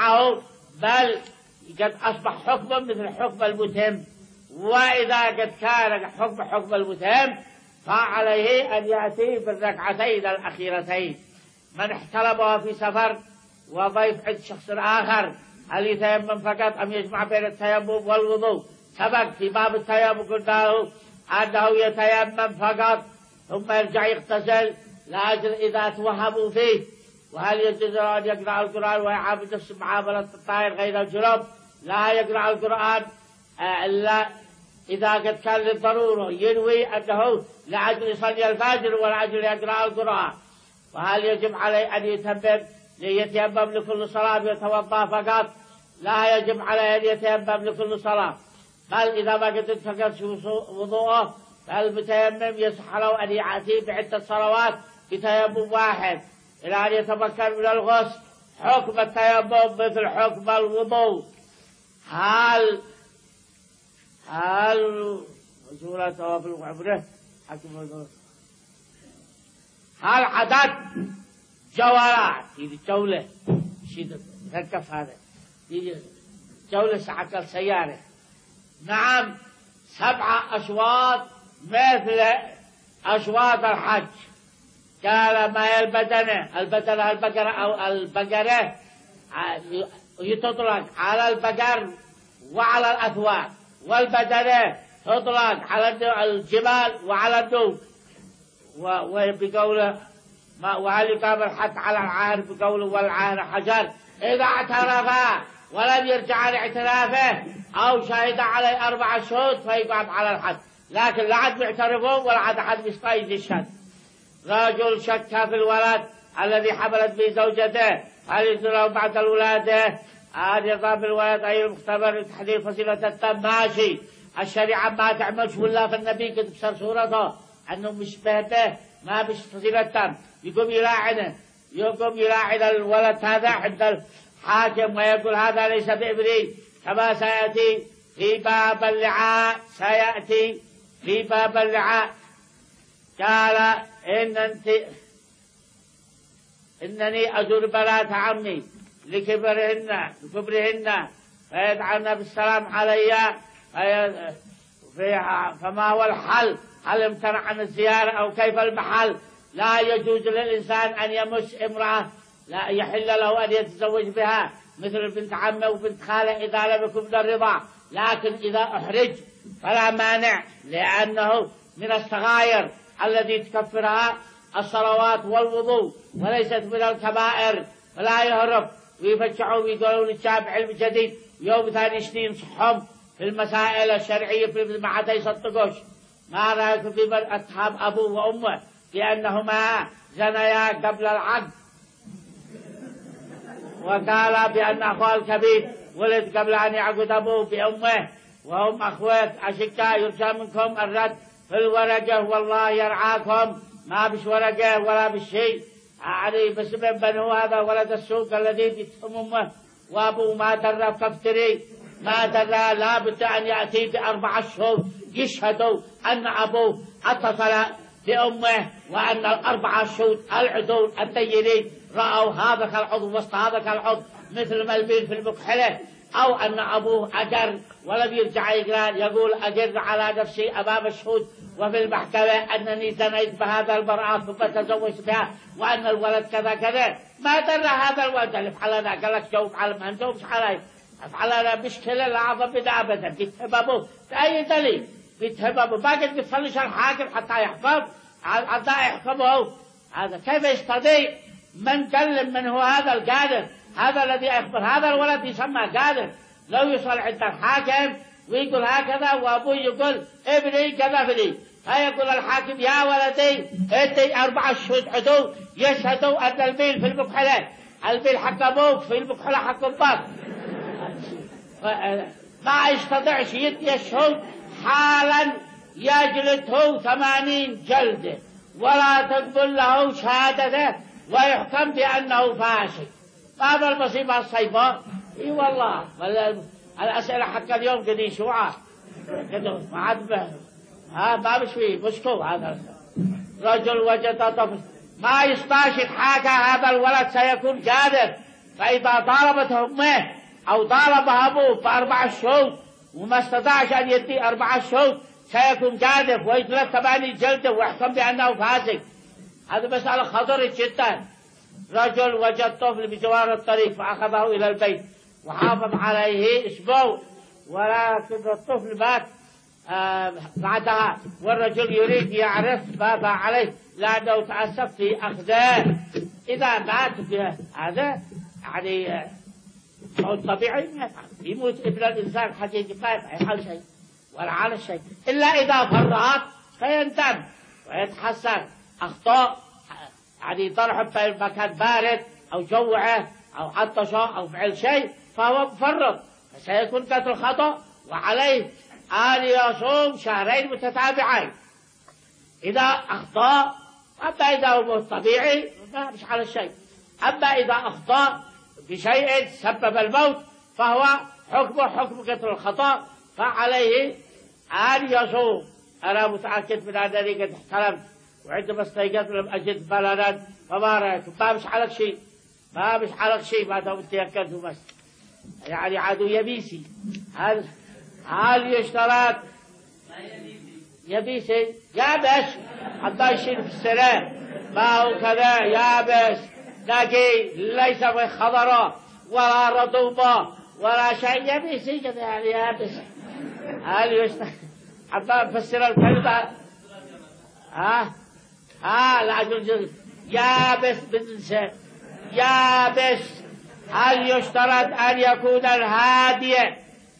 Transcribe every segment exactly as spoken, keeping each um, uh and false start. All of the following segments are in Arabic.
معه، بل قد أصبح حكما مثل حكم المتهم. وإذا قد كان حكم حكم المتهم فعليه أن يأتي بالركعتين الأخيرتين. من احتلبها في سفر وضيف عند شخص آخر هل يتيمم فقط أم يجمع بين التيمم والوضوء؟ سبق في باب التيمم قلنا له أنه يتيمم فقط ثم يرجع يغتسل لأجل إذا توهموا فيه. وهل يجوز أن يقرأ القرآن ويعامل نفسه معاملة الطائر غير الجنوب؟ لا يقرأ القرآن إلا إذا قد كان للضرورة، ينوي أنه لأجل يصلي الفجر ولأجل يقرأ القرآن. وهل يجب عليه أن يتيمم ليتيمم لكل صلاة ويتوضأ فقط؟ لا يجب عليه أن يتيمم لكل صلاة، بل إذا ما قد انتقل وضوءه فالمتيمم يصح له أن يأتي بعدة صلوات بتيمم واحد إلى أن يتمكن من الغسل. حكم التيمم مثل حكم الوضوء. هل هل سورة توافل عمره حكم هل عدد جولات في جولة شيء ركف هذا في جولة سعكل سيارة؟ نعم، سبعة أشواط مثل أشواط الحج. قال ما هي البدنة؟ البدنة البقرة أو البقرة يتطلق على البقر وعلى الأثواب، والبدنة تطلق على الجبال وعلى الدوب. وبقوله وهل يقام الحد على العاهر بقوله والعاهر حجر. إذا اعترفا ولم يرجع عن اعترافه أو شهد عليه أربع شهود فيقام على الحد، لكن لا عاد بيعترفون ولا عاد أحد بيستيقظ الشهد. رجل شك في الولد الذي حملت به زوجته هل يجوز بعد الولادة أن يضرب الولد أي المختبر لتحديد فصيلة الدم؟ ماشي، الشريعة ما تعملش ولا في النبي قد بصر صورته أنه مش بهته ما بش فصيلة الدم، يقوم يلاعنه، يقوم يلاعن الولد هذا عند الحاكم ويقول هذا ليس بإبري، كما سيأتي في باب اللعاء. سيأتي في باب اللعاء. قال إن أنت إنني أزور بنات عمي لكبرهن لكبرهن فيدعن بالسلام علي، فما هو الحل؟ هل امتنع عن الزيارة أو كيف المحل؟ لا يجوز للإنسان أن يمس امرأة لا يحل له أن يتزوج بها مثل بنت عمه وبنت خاله إذا لم يكن من الرضاع، لكن إذا أحرج فلا مانع، لأنه من الصغائر التي تكفرها الصلوات والوضوء وليست من الكبائر، فلا يهرب ويفتشعوا ويقولون الشاب علم جديد يوم ثاني سنين صحهم في المسائل الشرعية في ما عاد يصدقوش. ما رأيك في من أتهم أبوه وأمه بأنهما زنيا قبل العقد، وقال بأن أخوه الكبير ولد قبل أن يعقد أبوه بأمه وهم أخوات أشقاء، يرجى منكم الرد في الورقة والله يرعاكم، ما بش ورقة ولا بالشيء يعني بس من بنو هذا ولد السوق الذي بيتهم أمه وأبوه ما درى كفتري ما درى، لا بد أن يأتي بأربع أشهر يشهدوا أن أبوه اتصل بأمه وأن الأربع أشهر العدول الدينين رأوا هذا العضو وسط هذا العضو مثل ما البيل في المكحلة، أو أن أبوه أجر ولم يرجع يقرأ يقول أجر على نفسي أمام الشهود وفي المحكمة أنني زنيت بهذا المرأة ثم تزوجت بها وأن الولد كذا كذا. ما درى هذا الولد اللي فعلنا قال لك جاوب على ما أنتم علي فعلنا مشكلة لا أعظم من أبدا. بيتهموا بأي دليل؟ بيتهموا ما قد بيصليش الحاكم حتى يحكم حتى يحكمه. هذا كيف يستطيع من كلم من هو هذا القادر هذا الذي يخبر هذا الولد يسمى قادر لو يصل عند الحاكم ويقول هكذا وأبوه يقول ابني كذا ابني فيقول الحاكم يا ولدي ادي أربع شهود عدو يشهدوا أن البيل في المكحلة البيل حق أبوك في المكحلة حق الباب. ما يستطيعش يدي الشهود حالا يجلده ثمانين جلدة ولا تقبل له شهادته ويحكم بأنه فاسق. هذا المصيبة الصيفة اي والله. الأسئلة حق اليوم قد يشوعها كده ما عاد به ها ما بشوي مسكو. هذا رجل وجد طفل ما يستاشد حاجة هذا الولد سيكون قادر فإذا طالبته أمه أو طالبها أبوه بأربع شهور وما استطاعش أن يدي أربع شهور سيكون جادف ويجلد ثماني جلده ويحكم بأنه فاسق. هذه مسألة خطرة جدا. رجل وجد طفل بجوار الطريق فأخذه إلى البيت وحافظ عليه أسبوع، ولكن الطفل مات آه بعدها، والرجل يريد يعرف ماذا عليه لأنه تأسف في أخذه. إذا مات هذا يعني موت طبيعي يموت ابن الإنسان حقيقي ما يفعل شيء ولا على شيء، إلا إذا فرط فيندم ويتحسن أخطاء، يعني طرحه في مكان بارد أو جوعه أو عطشه أو فعل شيء فهو مفرط فسيكون قتل خطأ، وعليه أن يصوم شهرين متتابعين إذا أخطأ. أما إذا هو موت طبيعي ما مش على شيء. أما إذا أخطأ بشيء سبب الموت فهو حكمه حكم قتل الخطأ، فعليه أن يصوم. أنا متأكد من أنني قد احترمت وعندما استيقظت لم أجد بلدا، فما رأيكم؟ ما مش على شيء، ما مش على شيء ما دام تيقظت بس. يعني عدو يبيسي. هل هل يشترط يبيسي يابس حتى يشيل في السنة ما هو كذا يابس نقي ليس بخضراء ولا رطوبة ولا شيء يبيسي كذا يعني يابس. هل يشترط حتى نفسر الكلمة ها ها لا يجوز يابس بالنسبة يابس. هل يشترط أن يكون الهادية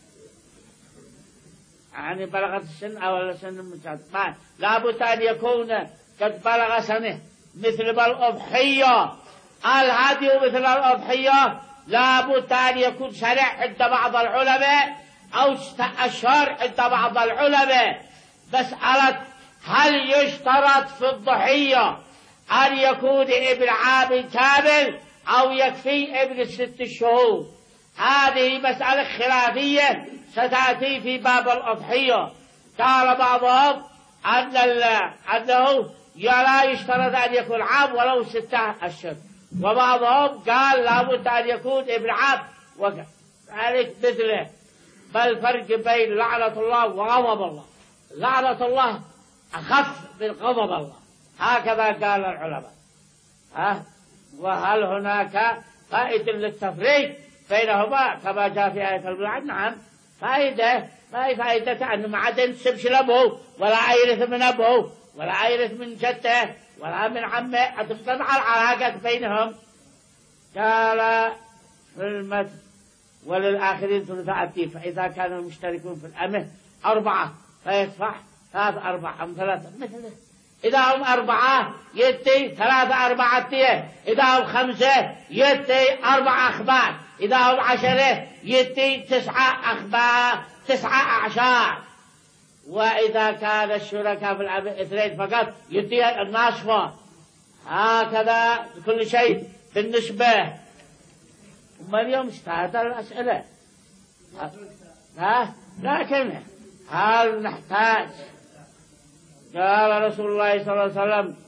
يعني بلغت السن أو سن متعدد؟ لابد أن يكون قد بلغ سنه مثل الأضحية. الهادي مثل الأضحية لابد أن يكون سنة عند بعض العلماء أو أشهر عند بعض العلماء. مسألة هل يشترط في الضحية أن يكون ابن عام كامل أو يكفي ابن ست شهور؟ هذه مسألة خلافية ستأتي في باب الأضحية. قال بعضهم أن أنه لا يشترط أن يكون عام ولو ستة أشهر، وبعضهم قال لابد أن يكون ابن عام وذلك مثله. بل فرق بين لعنة الله وغضب الله، لعنة الله أخف من غضب الله، هكذا قال العلماء. ها وهل هناك فائدة للتفريق بينهما كما جاء في آية اللعن؟ نعم فائدة. ما هي فائدة أنه ما عاد ينسبش لأبوه ولا يرث من أبوه ولا يرث من جده ولا من عمه، هتفضل العلاقة بينهم. قال في المتن وللآخرين ثلثاء الدين، فإذا كان المشتركون في الأمه أربعة فيدفع ثلاث أربعة أم ثلاثة مثله. إذا هم أربعة يدي ثلاثة أربعة دية، إذا هم خمسة يدي أربع أخبار، إذا هم عشرة يدي تسعة أخبار تسعة أعشار. وإذا كان الشركاء في الأمر اثنين فقط يدي الناصفة. هكذا كل شيء بالنسبة. وما اليوم استعاد الأسئلة ها لكن هل نحتاج؟ قال رسول الله صلى الله عليه وسلم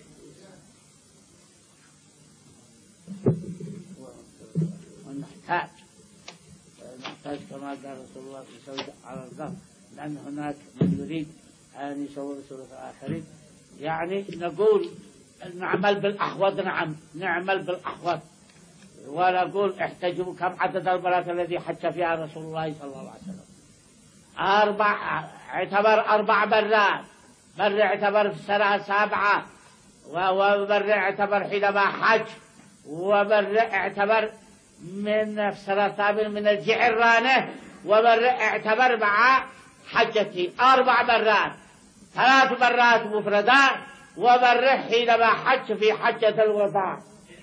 ونحتاج نحتاج كما قال رسول الله صلى الله عليه وسلم على الظهر، لأن هناك من يريد أن يصور سورة الآخرين. يعني نقول نعمل بالأحوض، نعم نعمل بالأحوض، ونقول احتجوا كم عدد المرات الذي حج فيها رسول الله صلى الله عليه وسلم. أربع اعتبر أربع مرات، مرة اعتبر في السنة السابعة، ومرة اعتبر حينما حج، ومرة اعتبر من في السنة الثامنة من الجعرانة، ومرة اعتبر مع حجتي. أربع مرات، ثلاث مرات مفردات، ومرة حينما حج في حجة الوداع.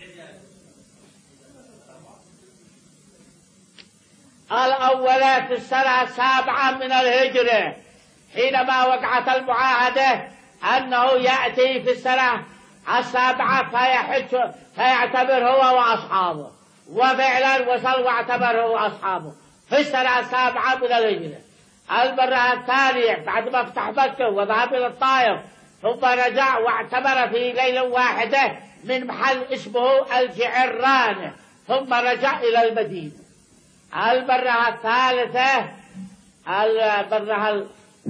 الأولى في السنة السابعة من الهجرة حينما وقعت المعاهدة أنه يأتي في السنة السابعة فيحج فيعتبر هو وأصحابه، وفعلا وصل واعتبر هو وأصحابه في السنة السابعة من الهجرة. المرة الثانية بعد ما فتح مكة وذهب إلى الطائف ثم رجع واعتبر في ليلة واحدة من محل اسمه الجعرانة، ثم رجع إلى المدينة. المرة الثالثة المرة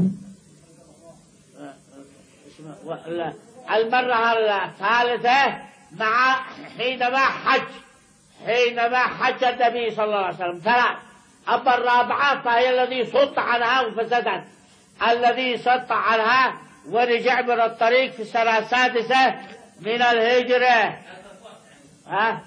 المرة الثالثة مع حينما حج حينما حج النبي صلى الله عليه وسلم ثلاث. أما الرابعة فهي الذي صد عنها وفسدت، الذي صد عنها ورجع من الطريق في السنة السادسة من الهجرة. ها؟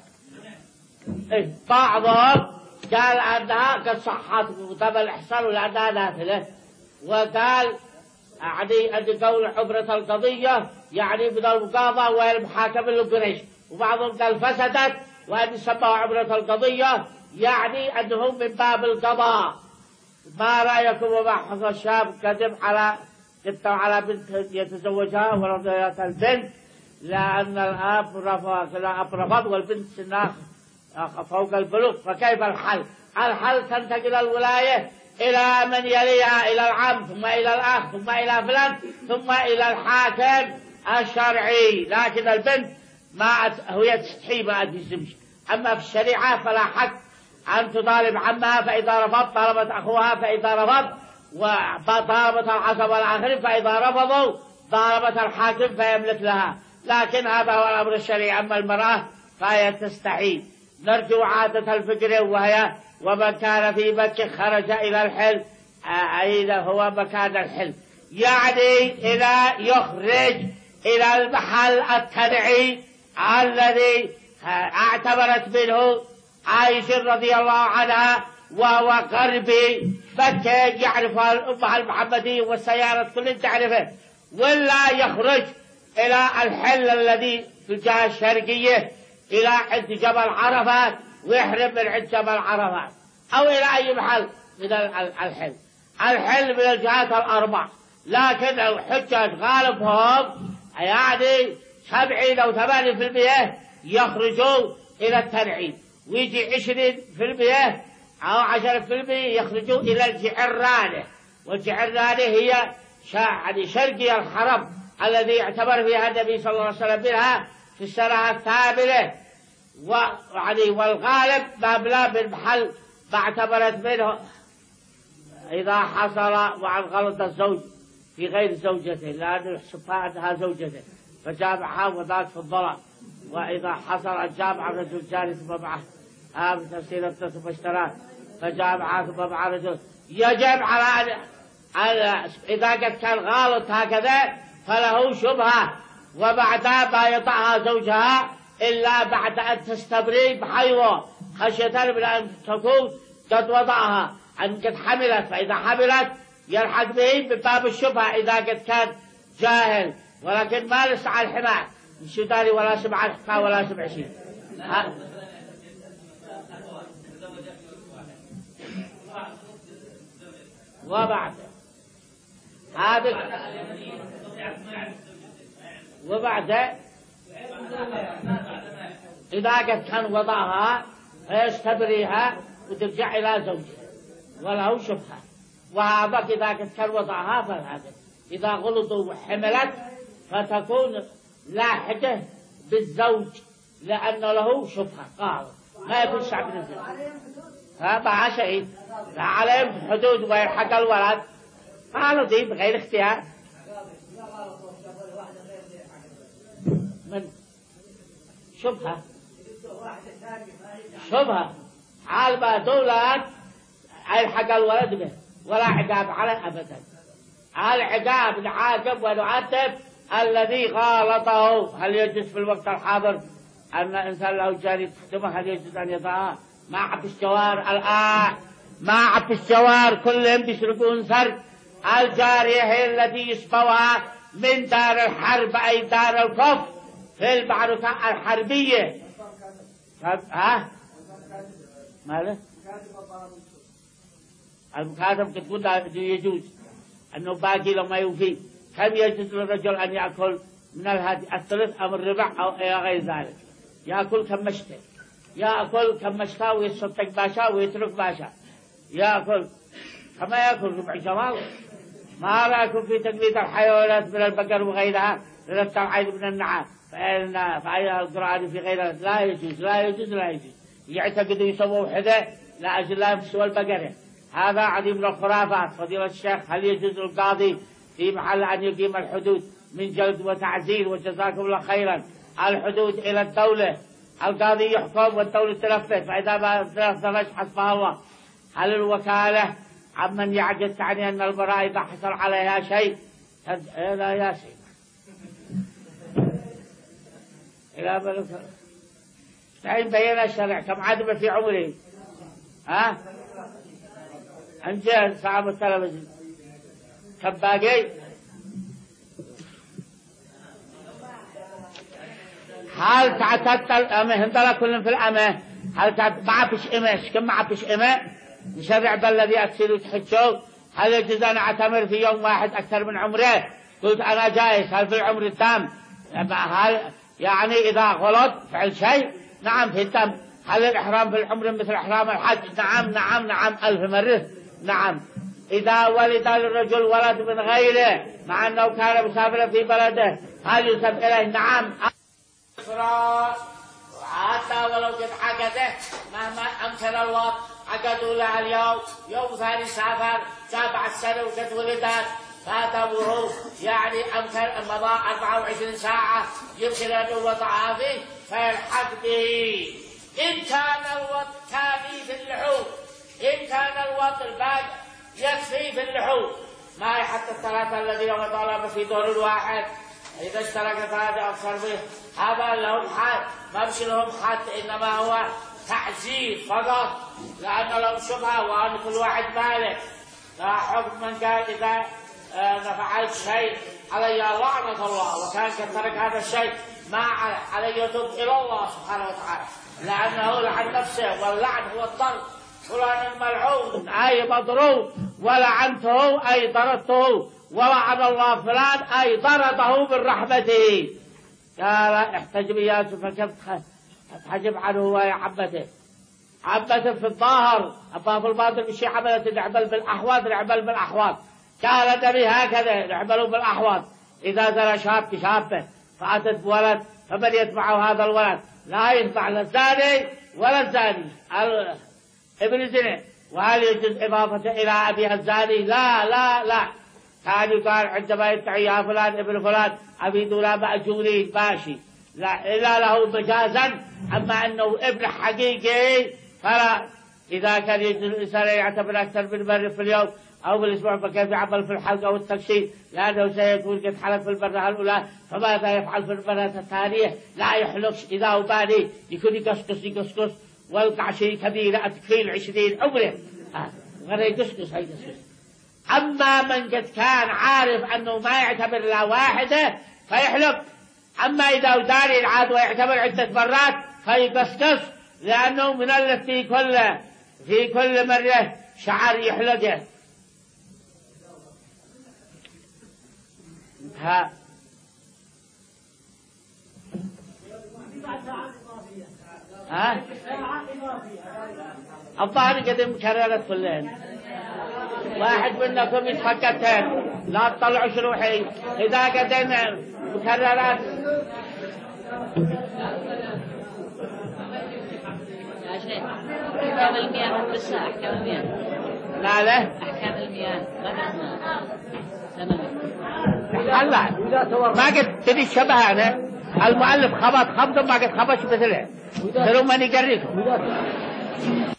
إيه؟ بعضهم قال أنها قد صحت وتم الإحسان لأنها نافلة، وقال يعني أن قول عبرة القضية يعني من المقاضى والمحاكمة لقريش، وبعضهم قال فسدت وأن سموا عبرة القضية يعني أنهم من باب القضاء. ما رأيكم وما حصل الشاب كذب على كتب على بنت يتزوجها ورضيت البنت لأن الأب رفض الأب رفض والبنت سنها فوق البلوغ، فكيف الحل؟ الحل تنتقل الولاية إلى من يليها، إلى العم ثم إلى الأخ ثم إلى فلان ثم إلى الحاكم الشرعي. لكن البنت ما هي تستحي ما تجزمش. أما في الشريعة فلا حق أن تطالب عمها، فإذا رفض طالبت أخوها، فإذا رفض وطالبت العصبة الآخرين، فإذا رفضوا طالبت الحاكم فيملك لها. لكن هذا هو الأمر الشرعي. أما المرأة فهي تستحي. نرجو عادة الفكر وهي ومن كان في مكة خرج إلى الحل، أين هو مكان الحل؟ يعني إذا يخرج إلى المحل التنعي الذي اعتبرت منه عائشة رضي الله عنها وهو غربي مكة يعرفها الأمة المحمدية والسيارة كل تعرفه، ولا يخرج إلى الحل الذي في الجهة الشرقية إلى عند جبل عرفات ويحرم من عند جبل عرفات، أو إلى أي محل من الحل. الحل من الجهات الأربع، لكن الحجاج غالبهم يعني سبعين أو ثمانين في المئة يخرجوا إلى التنعيم، ويجي عشرين في المئة أو عشرة في المئة يخرجوا إلى الجعرانة. والجعرانة هي يعني شرقي الحرم الذي اعتبر فيها النبي صلى الله عليه وسلم منها في السنة الثامنة، ويعني والغالب ما بلا بالمحل ما اعتبرت منه إذا حصل وعن غلط الزوج في غير زوجته، لأنه يحسبها أنها زوجته فجامعها وذاك في الظلام. وإذا حصل الجامعة رجل جالس معه هذا تفسير ثم اشتراه فجامعها ثم مع رجل، يجب على أن إذا قد كان غالط هكذا فله شبهة، وبعدها ما يطعها زوجها إلا بعد أن تستبري بحيضه خشية من أن تكون قد وضعها أن قد حملت، فإذا حملت يلحق به من باب الشبهة إذا قد كان جاهل. ولكن ما لسع الحمار الشداري ولا سمع الحقا ولا سمع شيء. وبعد هذا وبعد إذا قد كان وضعها فيستبريها وترجع إلى زوجها وله شبهة. وهذا إذا قد كان وضعها فهذا إذا غلطوا وحملت فتكون لاحقة بالزوج لأن له شبهة قال ما يكون شعب نزل. فما شيء لا عليهم حدود ويلحق الولد قالوا دي بغير اختيار من شبهة شبهة عالبة دولة يلحق الولد به ولا عقاب على أبدا. العقاب نعاقب ونعاتب الذي غالطه. هل يجوز في الوقت الحاضر أن إنسان له جاري تخدمه هل يجوز أن يضعها مع في الشوار الآن مع في الشوار كلهم بيسرقون سرق. الجارية هي التي يسبوها من دار الحرب أي دار الكفر في المعركة الحربية. ها ماذا المكاتب تقول لا يجوز أنه باقي لما يوفي. كم يجوز للرجل أن يأكل من الهدي الثلث أو الربع أو إلى غير ذلك؟ يأكل كم مشتى يأكل كم مشتى ويصدق باشا ويترك باشا يأكل كما يأكل ربع جمال. ما رأيكم في تقليد الحيوانات من البقر وغيرها للترعيد من النعام؟ فإن فإن القرآن في غيرها لا يجوز لا يجوز لا يجوز. يعتقدوا يسووا وحدة لأجل لا يفسوا البقرة. هذا عديم من الخرافات. فضيلة الشيخ هل يجوز القاضي في محل أن يقيم الحدود من جلد وتعزير؟ وجزاكم الله خيرا. الحدود إلى الدولة، القاضي يحكم والدولة تنفذ، فإذا ما تنفذ حسبها الله. هل الوكالة عمن يعجز تعني أن البراء إذا حصل عليها شيء؟ لا يا شيء إلى بلد تعين بين الشرع كم عدم في عمري ها أنجل صعب التلفزيون كم باقي. هل تعتدت الأمة هندلا كلهم في الأمة؟ هل تعتدت ما فيش إمة كم ما فيش إمة نشرع بالذي أكسر تحجوا؟ هل يجوز أن أعتمر في يوم واحد أكثر من عمره؟ قلت أنا جائز. هل في العمر التام؟ هل يعني إذا غلط فعل شيء؟ نعم في التام. هل الإحرام في العمر مثل إحرام الحج؟ نعم نعم نعم ألف مرة نعم. إذا ولد للرجل ولد من غيره مع أنه كان مسافرا في بلده هل يسب إليه؟ نعم. حتى ولو قد عقده مهما أمكن الوقت عقدوا لها اليوم يوم ثاني سافر سابع السنة وقد ولدت فاتبوه يعني أمكن مضى أربعة وعشرين ساعة يمكن أن وضعها فيه فيلحق به. إن كان الوقت كافي في اللحوم، إن كان الوقت الباقي يكفي في اللحوم ما حتى الثلاثة الذين وطلب في دور الواحد إذا اشترك ثلاثة أكثر به هذا لهم حد ما مش لهم حد إنما هو تعزير فقط لأن لهم شبهة وأن كل واحد مالك. لا حكم من قال إذا فعلت شيء علي لعنة الله وكان كترك هذا الشيء ما علي يتوب إلى الله سبحانه وتعالى لأنه لعن نفسه واللعن هو الضرب. فلان الملعون أي مضروب ولعنته أي ضربته ولعن الله فلان أي ضربه من رحمته. قال احتجب يا يوسف فكيف تحجب عنه وهي عبته عبته في الظاهر أما في الباطن بشي عملت نعمل بالأحواض نعمل بالأحواض. قال النبي هكذا نعملوا بالأحواض. إذا زرى شاب بشابه فأتت بولد فمن يتبعه هذا الولد لا يتبع الزاني ولا الزاني ابن زنا. وهل يجوز إضافته إلى أبيها الزاني؟ لا لا لا. كان يقال عندما يدعي يا فلان ابن فلان أبي دولا مأجوري ماشي لا إلا له مجازا. أما أنه ابن حقيقي فلا. إذا كان يجوز الإنسان يعتبر أكثر من مرة في اليوم أو بالأسبوع فكيف يعمل في الحلقة والتكشيف لأنه سيكون قد حلق في المرة الأولى فماذا يفعل في المرة الثانية؟ لا يحلقش إذا أباني يكون يقصقص يقصقص والقع شيء كبير أتكفيل عشرين عمره غير يقصقص يقصقص. أما من قد كان عارف أنه ما يعتبر لا واحدة فيحلق. أما إذا أداري العاد ويعتبر عدة مرات فيقصقص لأنه من اللي في كل في كل مرة شعر يحلقه. ها ها الظاهر قد مكررت كلهن. واحد منكم يتفكتين لا تطلعوا شروحي إذا قدنا مكررات. يا شيخ أحكام المياه بس أحكام المياه لا لا أحكام المياه هلا ما قد تدي شبه أنا المؤلف خبط خبط ما قد خبط مثله ترى ما نقريكم